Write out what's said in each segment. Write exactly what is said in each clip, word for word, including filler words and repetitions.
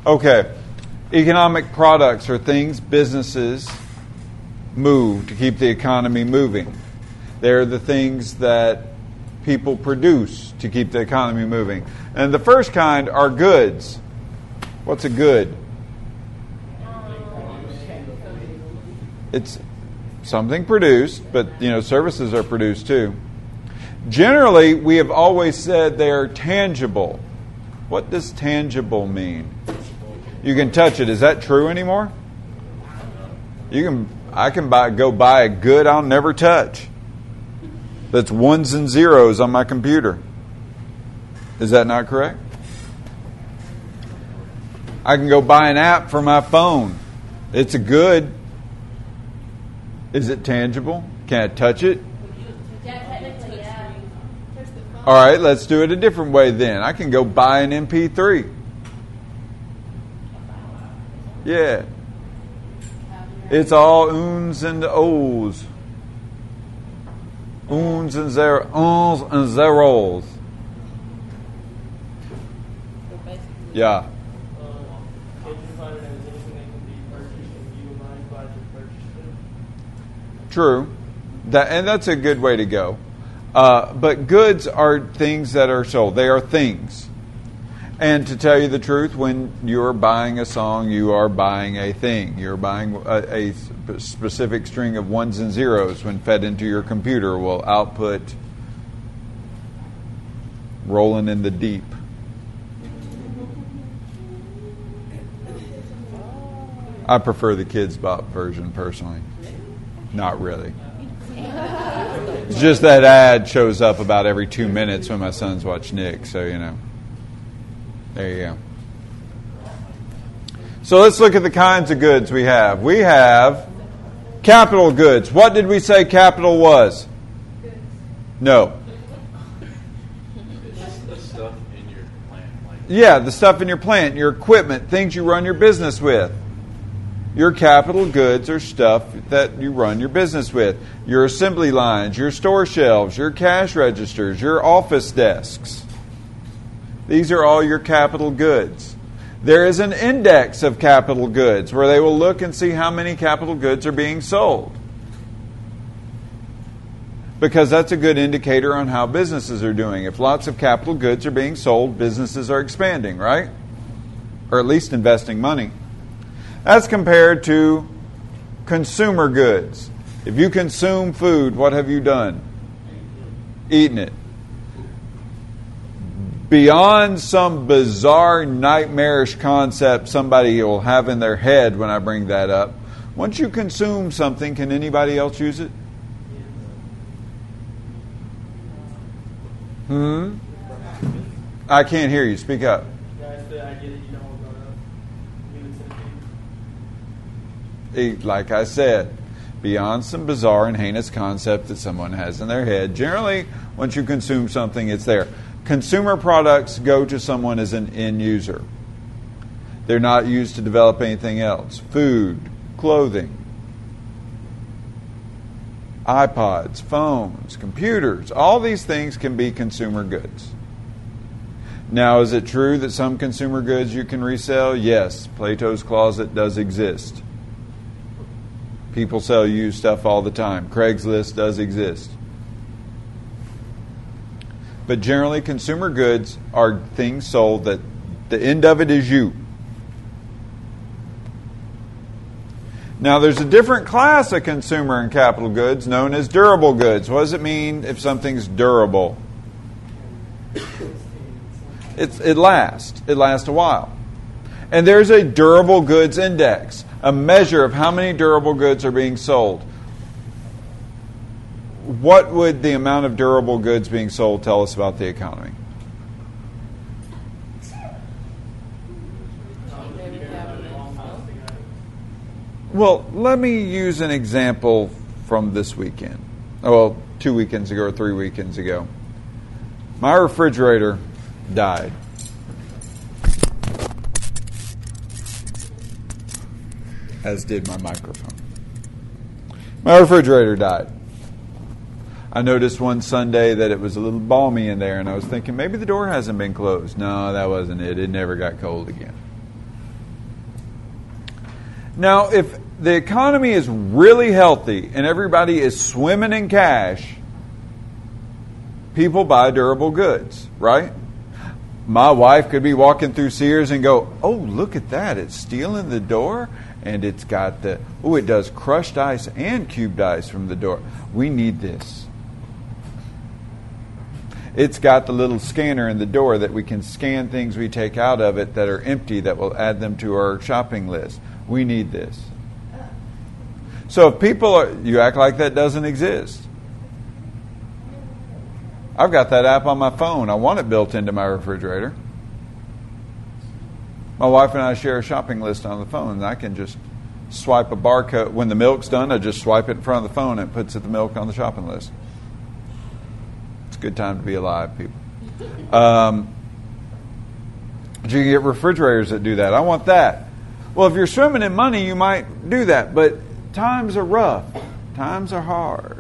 Okay. Economic products are things businesses move to keep the economy moving. They're the things that people produce to keep the economy moving. And the first kind are goods. What's a good? It's something produced, but you know, services are produced too. Generally, we have always said they are tangible. What does tangible mean? You can touch it. Is that true anymore? You can. I can buy, go buy a good I'll never touch. That's ones and zeros on my computer. Is that not correct? I can go buy an app for my phone. It's a good. Is it tangible? Can I touch it? All right, let's do it a different way then. I can go buy an M P three. Yeah. It's all uns and ohs. Uns and zeros. Uns and zeros. Yeah. True. That, and that's a good way to go. Uh, but goods are things that are sold. They are things. And to tell you the truth, when you're buying a song, you are buying a thing. You're buying a, a specific string of ones and zeros when fed into your computer will output Rolling in the Deep. I prefer the Kids Bop version personally. Not really. It's just that ad shows up about every two minutes when my sons watch Nick, so you know. There you go. So let's look at the kinds of goods we have. We have capital goods. What did we say capital was? No. The stuff in your plant. Like yeah, the stuff in your plant, your equipment, things you run your business with. Your capital goods are stuff that you run your business with. Your assembly lines, your store shelves, your cash registers, your office desks. These are all your capital goods. There is an index of capital goods where they will look and see how many capital goods are being sold. Because that's a good indicator on how businesses are doing. If lots of capital goods are being sold, businesses are expanding, right? Or at least investing money. That's compared to consumer goods. If you consume food, what have you done? Eaten it. Beyond some bizarre, nightmarish concept somebody will have in their head when I bring that up, once you consume something, can anybody else use it? Hmm? I can't hear you. Speak up. Like I said, beyond some bizarre and heinous concept that someone has in their head, generally, once you consume something, it's there. Consumer products go to someone as an end user. They're not used to develop anything else. Food, clothing, iPods, phones, computers, all these things can be consumer goods. Now, is it true that some consumer goods you can resell? Yes, Plato's Closet does exist. People sell used stuff all the time. Craigslist does exist. But generally, consumer goods are things sold that the end of it is you. Now, there's a different class of consumer and capital goods known as durable goods. What does it mean if something's durable? It's, it lasts. It lasts a while. And there's a durable goods index, a measure of how many durable goods are being sold. What would the amount of durable goods being sold tell us about the economy? Well, let me use an example from this weekend. Well, two weekends ago or three weekends ago. My refrigerator died. As did my microphone. My refrigerator died. I noticed one Sunday that it was a little balmy in there, and I was thinking maybe the door hasn't been closed. No, that wasn't it. It never got cold again. Now, if the economy is really healthy and everybody is swimming in cash, people buy durable goods, right? My wife could be walking through Sears and go, oh, look at that. It's steel in the door, and it's got the, oh, it does crushed ice and cubed ice from the door. We need this. It's got the little scanner in the door that we can scan things we take out of it that are empty that will add them to our shopping list. We need this. So if people are, you act like that doesn't exist. I've got that app on my phone. I want it built into my refrigerator. My wife and I share a shopping list on the phone, and I can just swipe a barcode. When the milk's done, I just swipe it in front of the phone, and it puts the milk on the shopping list. It's a good time to be alive, people. Um, but you can get refrigerators that do that. I want that. Well, if you're swimming in money, you might do that, but times are rough. Times are hard.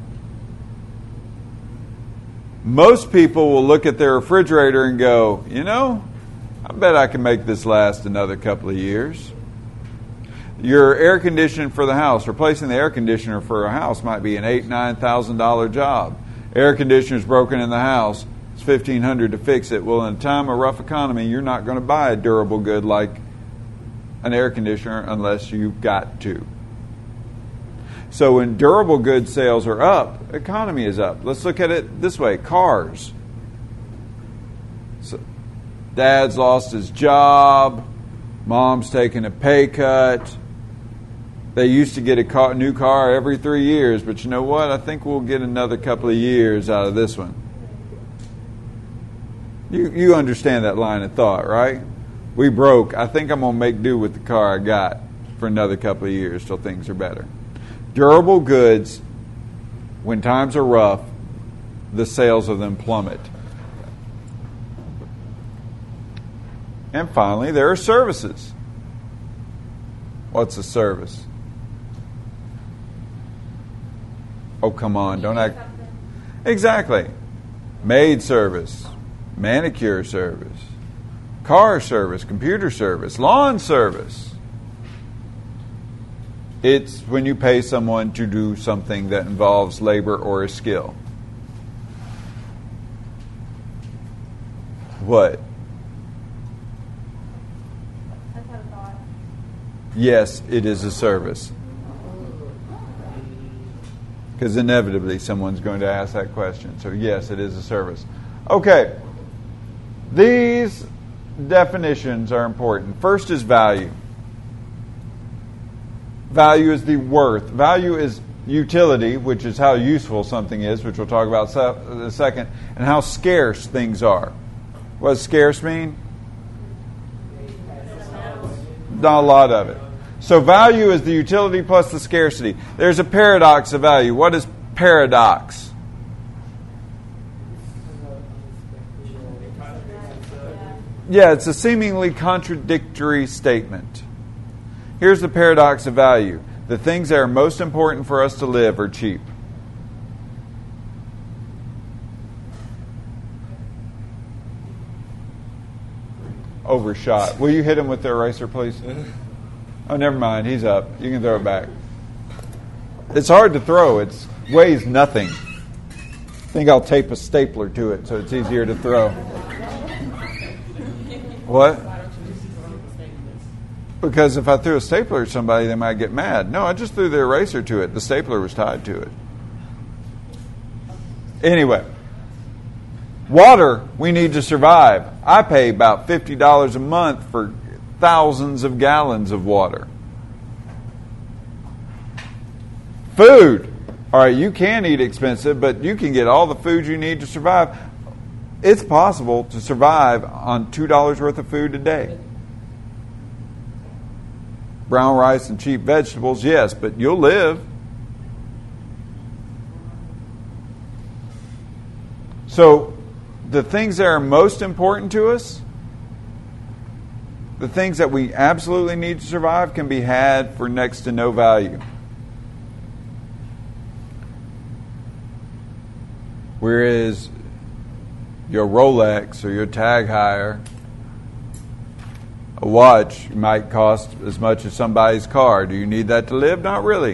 Most people will look at their refrigerator and go, you know, I bet I can make this last another couple of years. Your air conditioning for the house, replacing the air conditioner for a house might be an eight, nine thousand dollar job. Air conditioner's broken in the house. It's fifteen hundred to fix it. Well, in a time of rough economy, you're not going to buy a durable good like an air conditioner unless you've got to. So when durable goods sales are up, economy is up. Let's look at it this way. Cars. So dad's lost his job. Mom's taking a pay cut. They used to get a car, new car every three years, but you know what? I think we'll get another couple of years out of this one. You you understand that line of thought, right? We broke. I think I'm going to make do with the car I got for another couple of years till things are better. Durable goods, when times are rough, the sales of them plummet. And finally, there are services. What's a service? Oh, come on, don't act. Exactly. Maid service, manicure service, car service, computer service, lawn service. It's when you pay someone to do something that involves labor or a skill. What? I've had a thought. Yes, it is a service. Because inevitably someone's going to ask that question. So yes, it is a service. Okay. These definitions are important. First is value. Value is the worth. Value is utility, which is how useful something is, which we'll talk about in a second, and how scarce things are. What does scarce mean? Not a lot of it. So value is the utility plus the scarcity. There's a paradox of value. What is paradox? Yeah, it's a seemingly contradictory statement. Here's the paradox of value. The things that are most important for us to live are cheap. Overshot. Will you hit him with the eraser, please? Oh, never mind. He's up. You can throw it back. It's hard to throw. It weighs nothing. I think I'll tape a stapler to it so it's easier to throw. What? Because if I threw a stapler at somebody, they might get mad. No, I just threw the eraser to it. The stapler was tied to it. Anyway, water we need to survive. I pay about fifty dollars a month for thousands of gallons of water. Food. All right, you can eat expensive, but you can get all the food you need to survive. It's possible to survive on two dollars worth of food a day. Brown rice and cheap vegetables, yes, but you'll live. So, the things that are most important to us, the things that we absolutely need to survive, can be had for next to no value. Whereas your Rolex or your Tag Heuer, A watch might cost as much as somebody's car. Do you need that to live? Not really.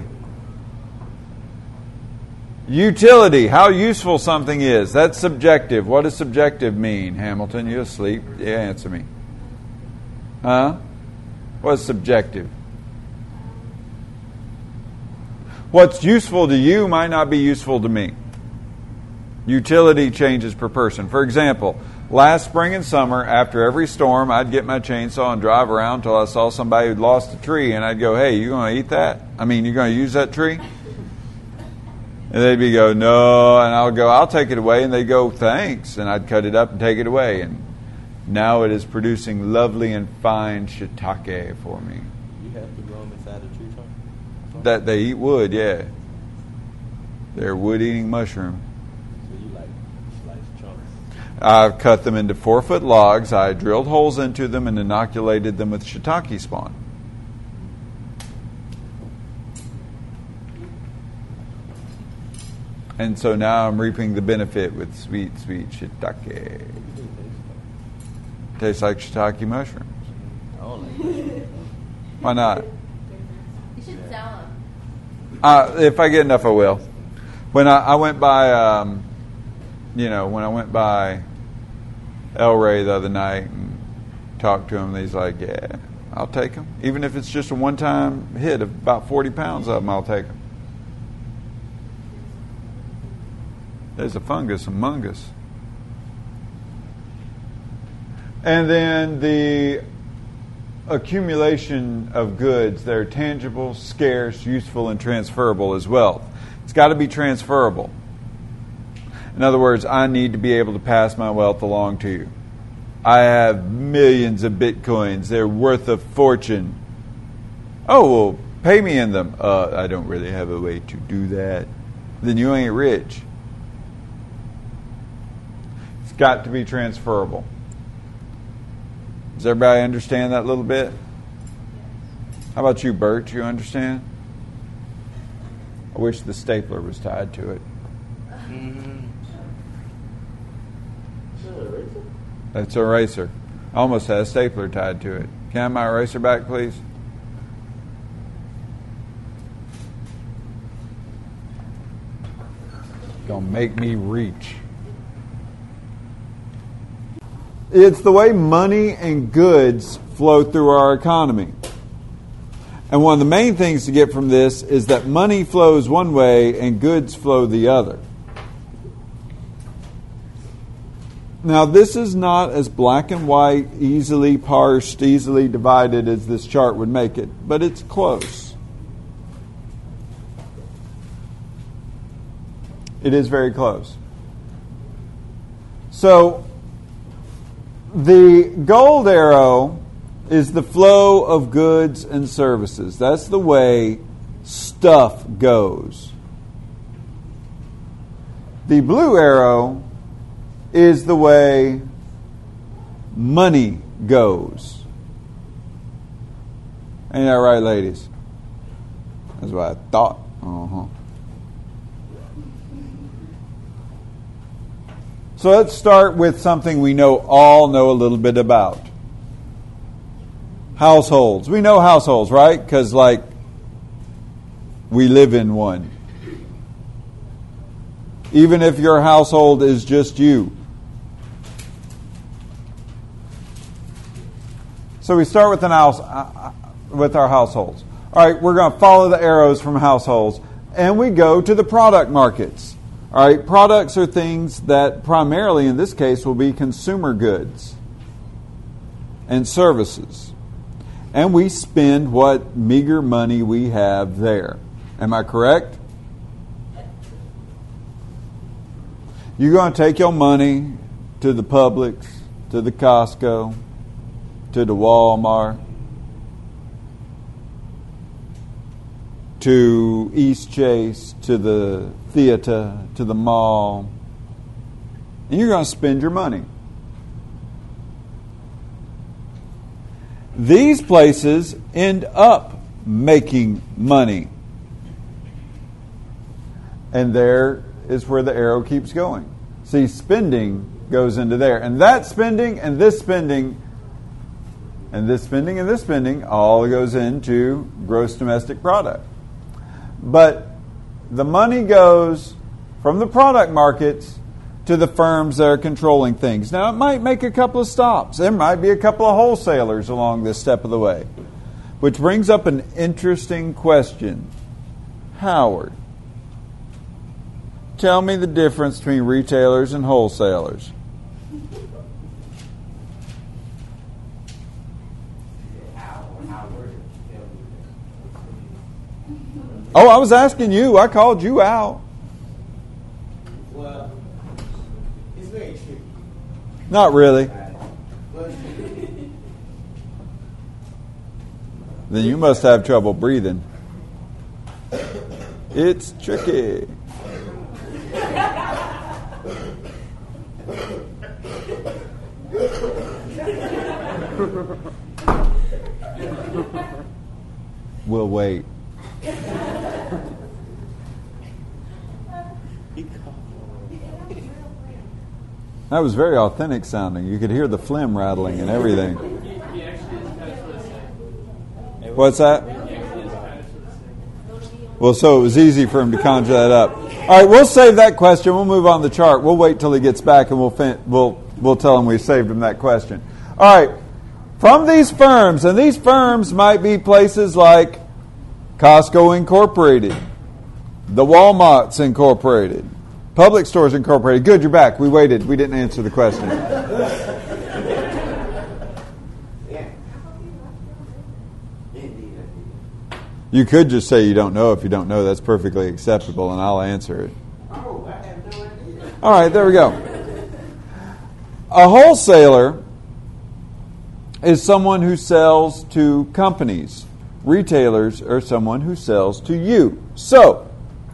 Utility, how useful something is. That's subjective. What does subjective mean? Hamilton, you asleep? Yeah, answer me. Huh? What's subjective? What's useful to you might not be useful to me. Utility changes per person. For example, last spring and summer, after every storm, I'd get my chainsaw and drive around until I saw somebody who'd lost a tree, and I'd go, hey, you going to eat that? I mean, you going to use that tree? And they'd be go, no, and I'll go, I'll take it away, and they'd go, thanks, and I'd cut it up and take it away, and now it is producing lovely and fine shiitake for me. You have to grow them inside a tree trunk? That they eat wood, yeah. They're wood-eating mushroom. So you like slice chunks? I've cut them into four-foot logs. I drilled holes into them and inoculated them with shiitake spawn. And so now I'm reaping the benefit with sweet, sweet shiitake. Tastes like shiitake mushrooms. I don't like that. Why not? You should sell them. Uh, if I get enough, I will. When I, I went by, um, you know, when I went by El Rey the other night and talked to him, he's like, yeah, I'll take them. Even if it's just a one-time hit of about forty pounds of them, I'll take them. There's a fungus among us. And then the accumulation of goods that are tangible, scarce, useful, and transferable as wealth. It's got to be transferable. In other words, I need to be able to pass my wealth along to you. I have millions of bitcoins. They're worth a fortune. Oh, well, pay me in them. Uh, I don't really have a way to do that. Then you ain't rich. It's got to be transferable. Does everybody understand that a little bit? How about you, Bert? You understand? I wish the stapler was tied to it. Mm-hmm. That's an eraser. I almost had a stapler tied to it. Can I have my eraser back, please? Gonna make me reach. It's the way money and goods flow through our economy. And one of the main things to get from this is that money flows one way and goods flow the other. Now, this is not as black and white, easily parsed, easily divided as this chart would make it, but it's close. It is very close. So, the gold arrow is the flow of goods and services. That's the way stuff goes. The blue arrow is the way money goes. Ain't that right, ladies? That's what I thought. Uh-huh. So let's start with something we know all know a little bit about. Households. We know households, right? Because, like, we live in one. Even if your household is just you. So we start with an house, uh, with our households. All right, we're going to follow the arrows from households, and we go to the product markets. All right, products are things that primarily, in this case, will be consumer goods and services. And we spend what meager money we have there. Am I correct? You're going to take your money to the Publix, to the Costco, to the Walmart, to East Chase, to the theater, to the mall, and you're going to spend your money. These places end up making money. And there is where the arrow keeps going. See, spending goes into there. And that spending and this spending And this spending and this spending all goes into gross domestic product. But the money goes from the product markets to the firms that are controlling things. Now, it might make a couple of stops. There might be a couple of wholesalers along this step of the way. Which brings up an interesting question. Howard, tell me the difference between retailers and wholesalers. Oh, I was asking you. I called you out. Well, it's very tricky. Not really. Then you must have trouble breathing. It's tricky. We'll wait. That was very authentic sounding. You could hear the phlegm rattling and everything. What's that? Well, so it was easy for him to conjure that up. All right, we'll save that question. We'll move on the chart. We'll wait till he gets back, and we'll fin- we'll we'll tell him we saved him that question. All right, from these firms, and these firms might be places like Costco Incorporated, the Walmarts Incorporated, Public Stores Incorporated. Good, you're back. We waited. We didn't answer the question. You could just say you don't know. If you don't know, that's perfectly acceptable, and I'll answer it. Oh, I have no idea. All right, there we go. A wholesaler is someone who sells to companies. Retailers are someone who sells to you. So,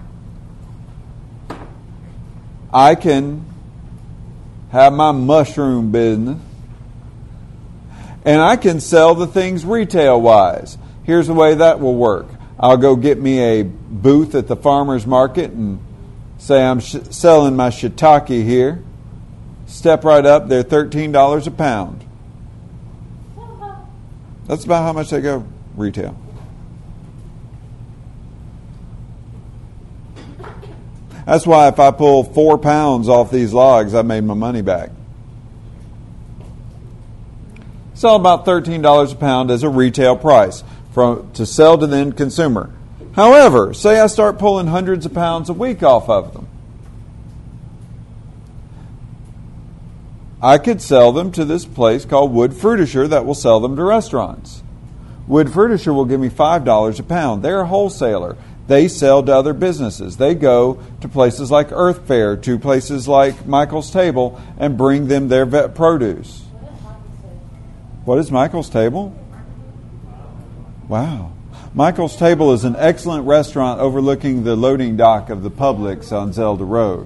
I can have my mushroom business, and I can sell the things retail-wise. Here's the way that will work. I'll go get me a booth at the farmer's market and say I'm sh- selling my shiitake here. Step right up, they're thirteen dollars a pound. That's about how much they go retail. That's why if I pull four pounds off these logs, I made my money back. Sell about thirteen dollars a pound as a retail price from to sell to the end consumer. However, say I start pulling hundreds of pounds a week off of them. I could sell them to this place called Wood Fruitisher that will sell them to restaurants. Wood Fruitisher will give me five dollars a pound. They're a wholesaler. They sell to other businesses. They go to places like Earth Fair, to places like Michael's Table, and bring them their vet produce. What is Michael's Table? Wow. Michael's Table is an excellent restaurant overlooking the loading dock of the Publix on Zelda Road.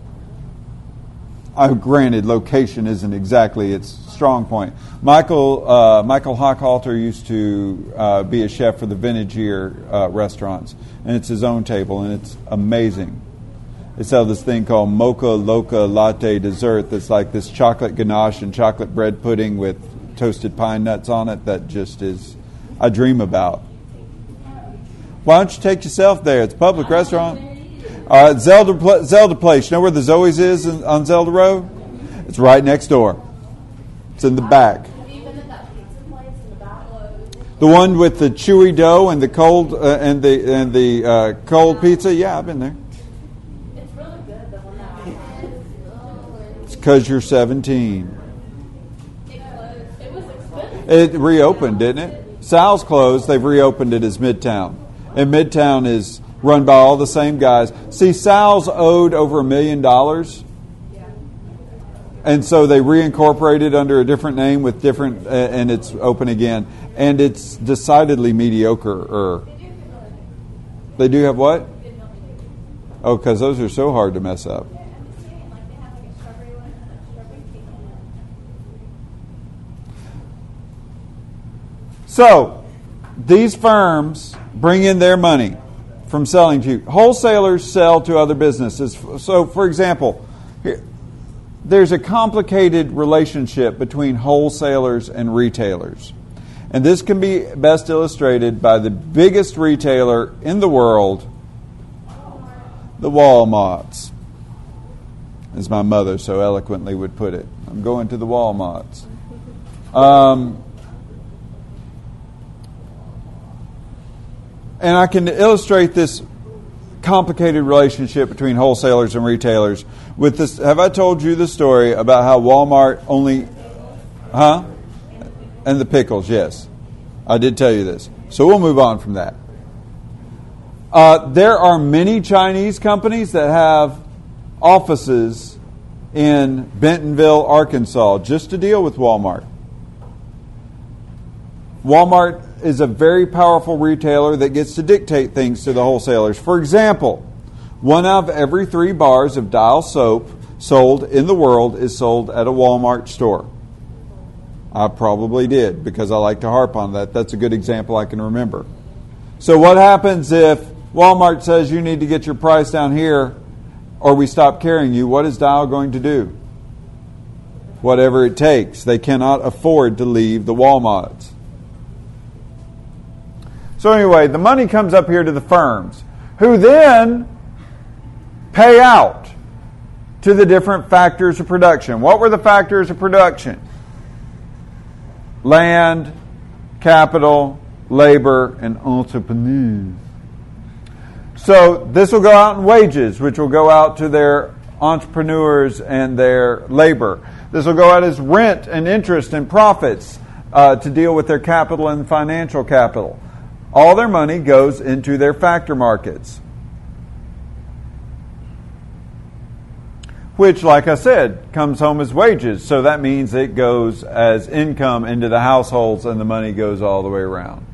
Uh, granted, location isn't exactly its strong point. Michael uh, Michael Hochhalter used to uh, be a chef for the Vintage Year uh, restaurants, and it's his own table, and it's amazing. They sell this thing called Mocha Loca Latte dessert that's like this chocolate ganache and chocolate bread pudding with toasted pine nuts on it that just is, I dream about. Why don't you take yourself there? It's a public restaurant. All right, Zelda, Zelda Place. You know where the Zoe's is in, on Zelda Road? It's right next door. It's in the back. The one with the chewy dough and the cold uh, and the and the uh, cold pizza. Yeah, I've been there. It's really good. The one that I had. It's because you're seventeen. It closed. It was expensive. It reopened, didn't it? Sal's closed. They've reopened it as Midtown. And Midtown is run by all the same guys. See, Sal's owed over a million dollars. And so they reincorporated under a different name with different, uh, and it's open again. And it's decidedly mediocre. Or they do have what? Oh, because those are so hard to mess up. So, these firms bring in their money from selling to you. Wholesalers sell to other businesses. So, for example, here, there's a complicated relationship between wholesalers and retailers. And this can be best illustrated by the biggest retailer in the world, the Walmarts, as my mother so eloquently would put it. I'm going to the Walmarts. Um, and I can illustrate this complicated relationship between wholesalers and retailers with this. Have I told you the story about how Walmart only, huh? And the pickles, yes. I did tell you this. So we'll move on from that. Uh, there are many Chinese companies that have offices in Bentonville, Arkansas, just to deal with Walmart. Walmart is a very powerful retailer that gets to dictate things to the wholesalers. For example, one out of every three bars of Dial soap sold in the world is sold at a Walmart store. I probably did because I like to harp on that. That's a good example I can remember. So what happens if Walmart says you need to get your price down here or we stop carrying you? What is Dial going to do? Whatever it takes. They cannot afford to leave the Walmarts. So anyway, the money comes up here to the firms, who then pay out to the different factors of production. What were the factors of production? Land, capital, labor, and entrepreneurs. So this will go out in wages, which will go out to their entrepreneurs and their labor. This will go out as rent and interest and profits uh, to deal with their capital and financial capital. All their money goes into their factor markets, which, like I said, comes home as wages. So that means it goes as income into the households and the money goes all the way around.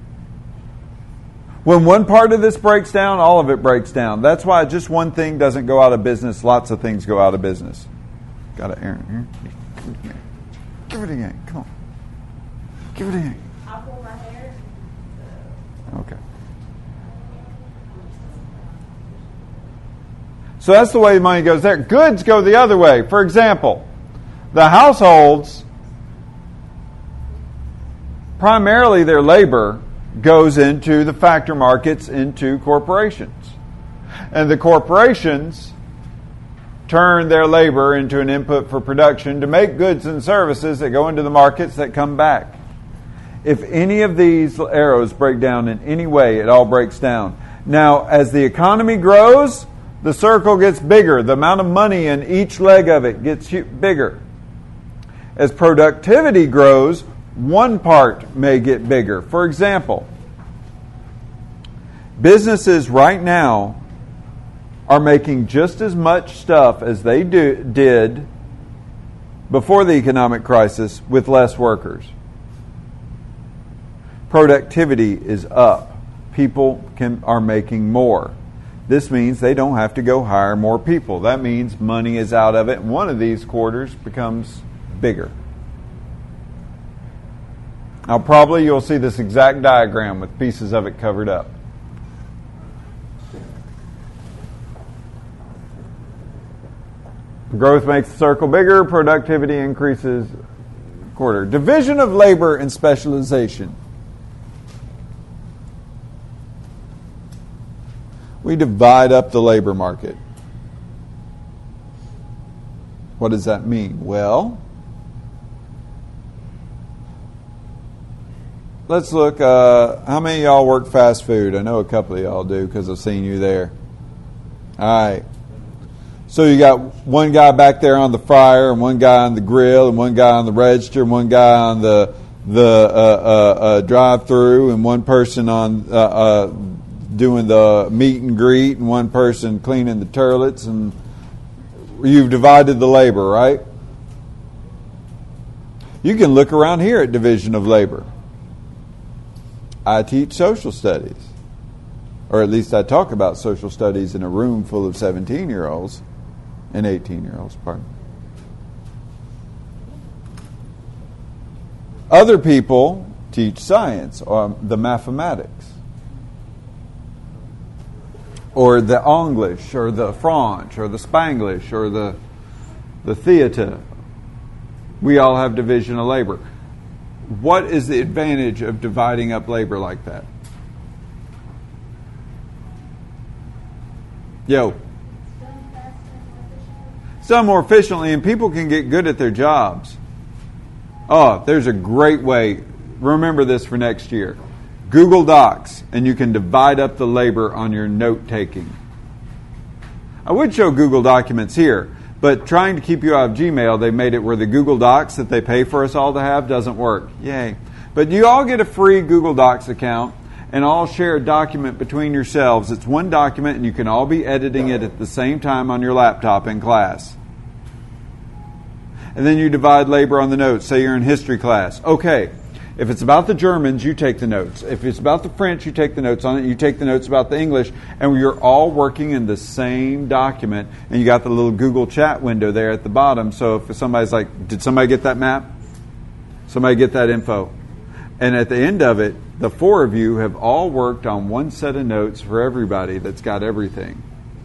When one part of this breaks down, all of it breaks down. That's why just one thing doesn't go out of business. Lots of things go out of business. Got it, Aaron. Here. Give it again. Come on. Give it again. I'll pull my hair. Okay. So that's the way the money goes there. Goods go the other way. For example, the households, primarily their labor, goes into the factor markets, into corporations. And the corporations turn their labor into an input for production to make goods and services that go into the markets that come back. If any of these arrows break down in any way, it all breaks down. Now, as the economy grows, the circle gets bigger. The amount of money in each leg of it gets bigger. As productivity grows, one part may get bigger. For example, businesses right now are making just as much stuff as they do, did before the economic crisis with less workers. Productivity is up. People can are making more. This means they don't have to go hire more people. That means money is out of it, and one of these quarters becomes bigger. Now, probably you'll see this exact diagram with pieces of it covered up. Growth makes the circle bigger. Productivity increases quarter. Division of labor and specialization. We divide up the labor market. What does that mean? Well, let's look. Uh, how many of y'all work fast food? I know a couple of y'all do because I've seen you there. All right. So you got one guy back there on the fryer, and one guy on the grill, and one guy on the register, and one guy on the the uh, uh, uh, drive-through, and one person on uh, uh, doing the meet and greet, and one person cleaning the toilets, and you've divided the labor, right? You can look around here at division of labor. I teach social studies, or at least I talk about social studies in a room full of seventeen-year-olds and eighteen-year-olds, pardon. Other people teach science, or the mathematics, or the English, or the French, or the Spanglish, or the the theater. We all have division of labor. What is the advantage of dividing up labor like that? Yo. Some more efficiently, and people can get good at their jobs. Oh, there's a great way. Remember this for next year. Google Docs, and you can divide up the labor on your note taking. I would show Google Documents here, but trying to keep you out of Gmail, they made it where the Google Docs that they pay for us all to have doesn't work. Yay. But you all get a free Google Docs account, and all share a document between yourselves. It's one document, and you can all be editing it at the same time on your laptop in class. And then you divide labor on the notes. Say you're in history class. Okay, if it's about the Germans, you take the notes. If it's about the French, you take the notes on it. You take the notes about the English. And you're all working in the same document. And you got the little Google chat window there at the bottom. So if somebody's like, did somebody get that map? Somebody get that info? And at the end of it, the four of you have all worked on one set of notes for everybody that's got everything.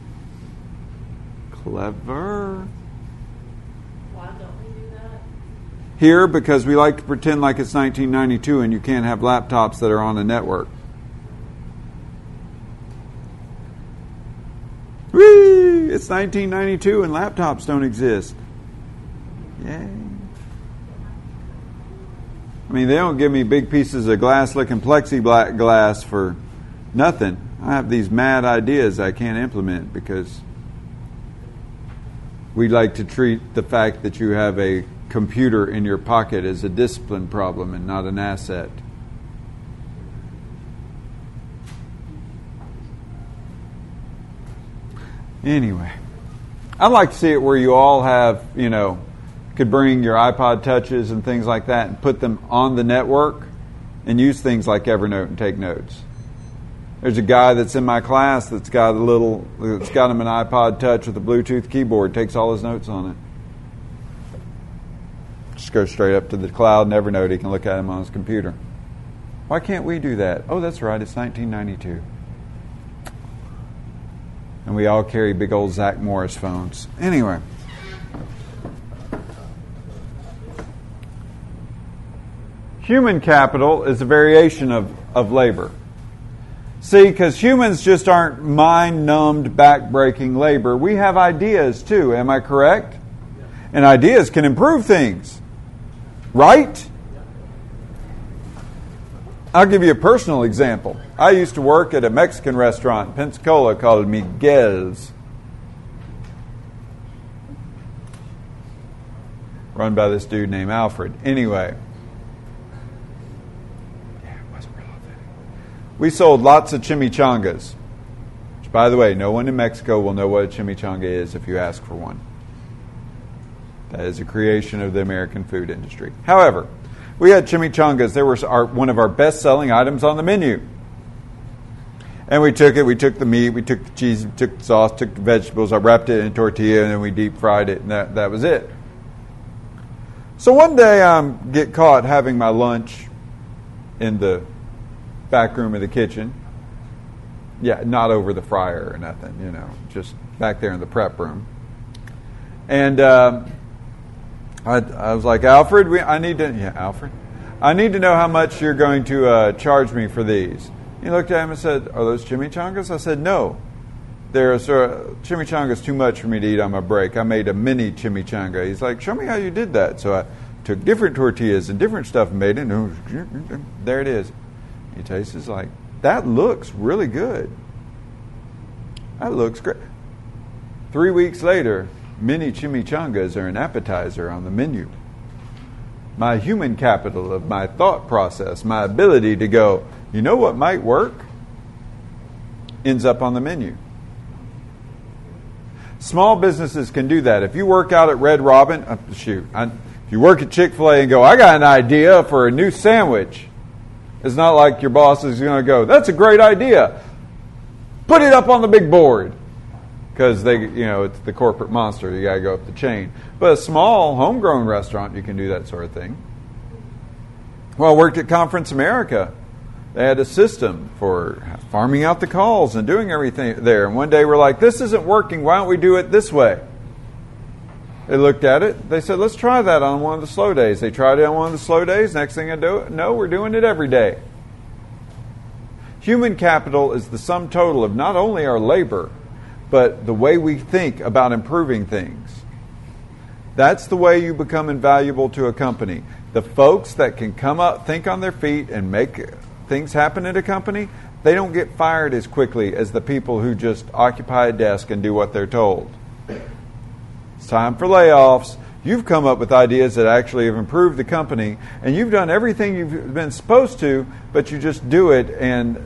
Clever. Why don't we do that? Here, because we like to pretend like it's nineteen ninety-two and you can't have laptops that are on a network. Whee! It's nineteen ninety-two and laptops don't exist. Yay. I mean, they don't give me big pieces of glass-looking plexiglass for nothing. I have these mad ideas I can't implement because we like to treat the fact that you have a computer in your pocket as a discipline problem and not an asset. Anyway, I'd like to see it where you all have, you know, could bring your iPod Touches and things like that and put them on the network and use things like Evernote and take notes. There's a guy that's in my class that's got a little, that's got him an iPod Touch with a Bluetooth keyboard, takes all his notes on it. Just goes straight up to the cloud and Evernote, he can look at them on his computer. Why can't we do that? Oh, that's right, it's nineteen ninety-two. And we all carry big old Zach Morris phones. Anyway. Human capital is a variation of, of labor. See, because humans just aren't mind-numbed, back-breaking labor. We have ideas, too. Am I correct? And ideas can improve things. Right? I'll give you a personal example. I used to work at a Mexican restaurant in Pensacola called Miguel's, run by this dude named Alfred. Anyway. We sold lots of chimichangas. Which, by the way, no one in Mexico will know what a chimichanga is if you ask for one. That is a creation of the American food industry. However, we had chimichangas. They were our, one of our best-selling items on the menu. And we took it. We took the meat. We took the cheese. We took the sauce. Took the vegetables. I wrapped it in a tortilla, and then we deep-fried it, and that, that was it. So one day I um, get caught having my lunch in the back room of the kitchen. Yeah, not over the fryer or nothing, you know, just back there in the prep room. And um, I, I was like, Alfred, we, I need to, yeah, Alfred, I need to know how much you're going to uh, charge me for these. He looked at him and said, are those chimichangas? I said, no. They're sort of, chimichangas too much for me to eat on my break. I made a mini chimichanga. He's like, show me how you did that. So I took different tortillas and different stuff and made it. And there it is. He tastes it's like, that looks really good. That looks great. Three weeks later, mini chimichangas are an appetizer on the menu. My human capital of my thought process, my ability to go, you know what might work, ends up on the menu. Small businesses can do that. If you work out at Red Robin, uh, shoot, I, if you work at Chick-fil-A and go, I got an idea for a new sandwich. It's not like your boss is going to go, that's a great idea. Put it up on the big board. Because they, you know, it's the corporate monster. You got to go up the chain. But a small, homegrown restaurant, you can do that sort of thing. Well, I worked at Conference America. They had a system for farming out the calls and doing everything there. And one day we're like, this isn't working. Why don't we do it this way? They looked at it. They said, let's try that on one of the slow days. They tried it on one of the slow days. Next thing I do, no, we're doing it every day. Human capital is the sum total of not only our labor, but the way we think about improving things. That's the way you become invaluable to a company. The folks that can come up, think on their feet, and make things happen at a company, they don't get fired as quickly as the people who just occupy a desk and do what they're told. It's time for layoffs. You've come up with ideas that actually have improved the company, and you've done everything you've been supposed to, but you just do it, and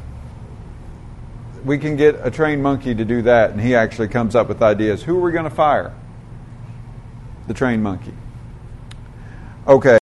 we can get a trained monkey to do that, and he actually comes up with ideas. Who are we going to fire? The trained monkey. Okay.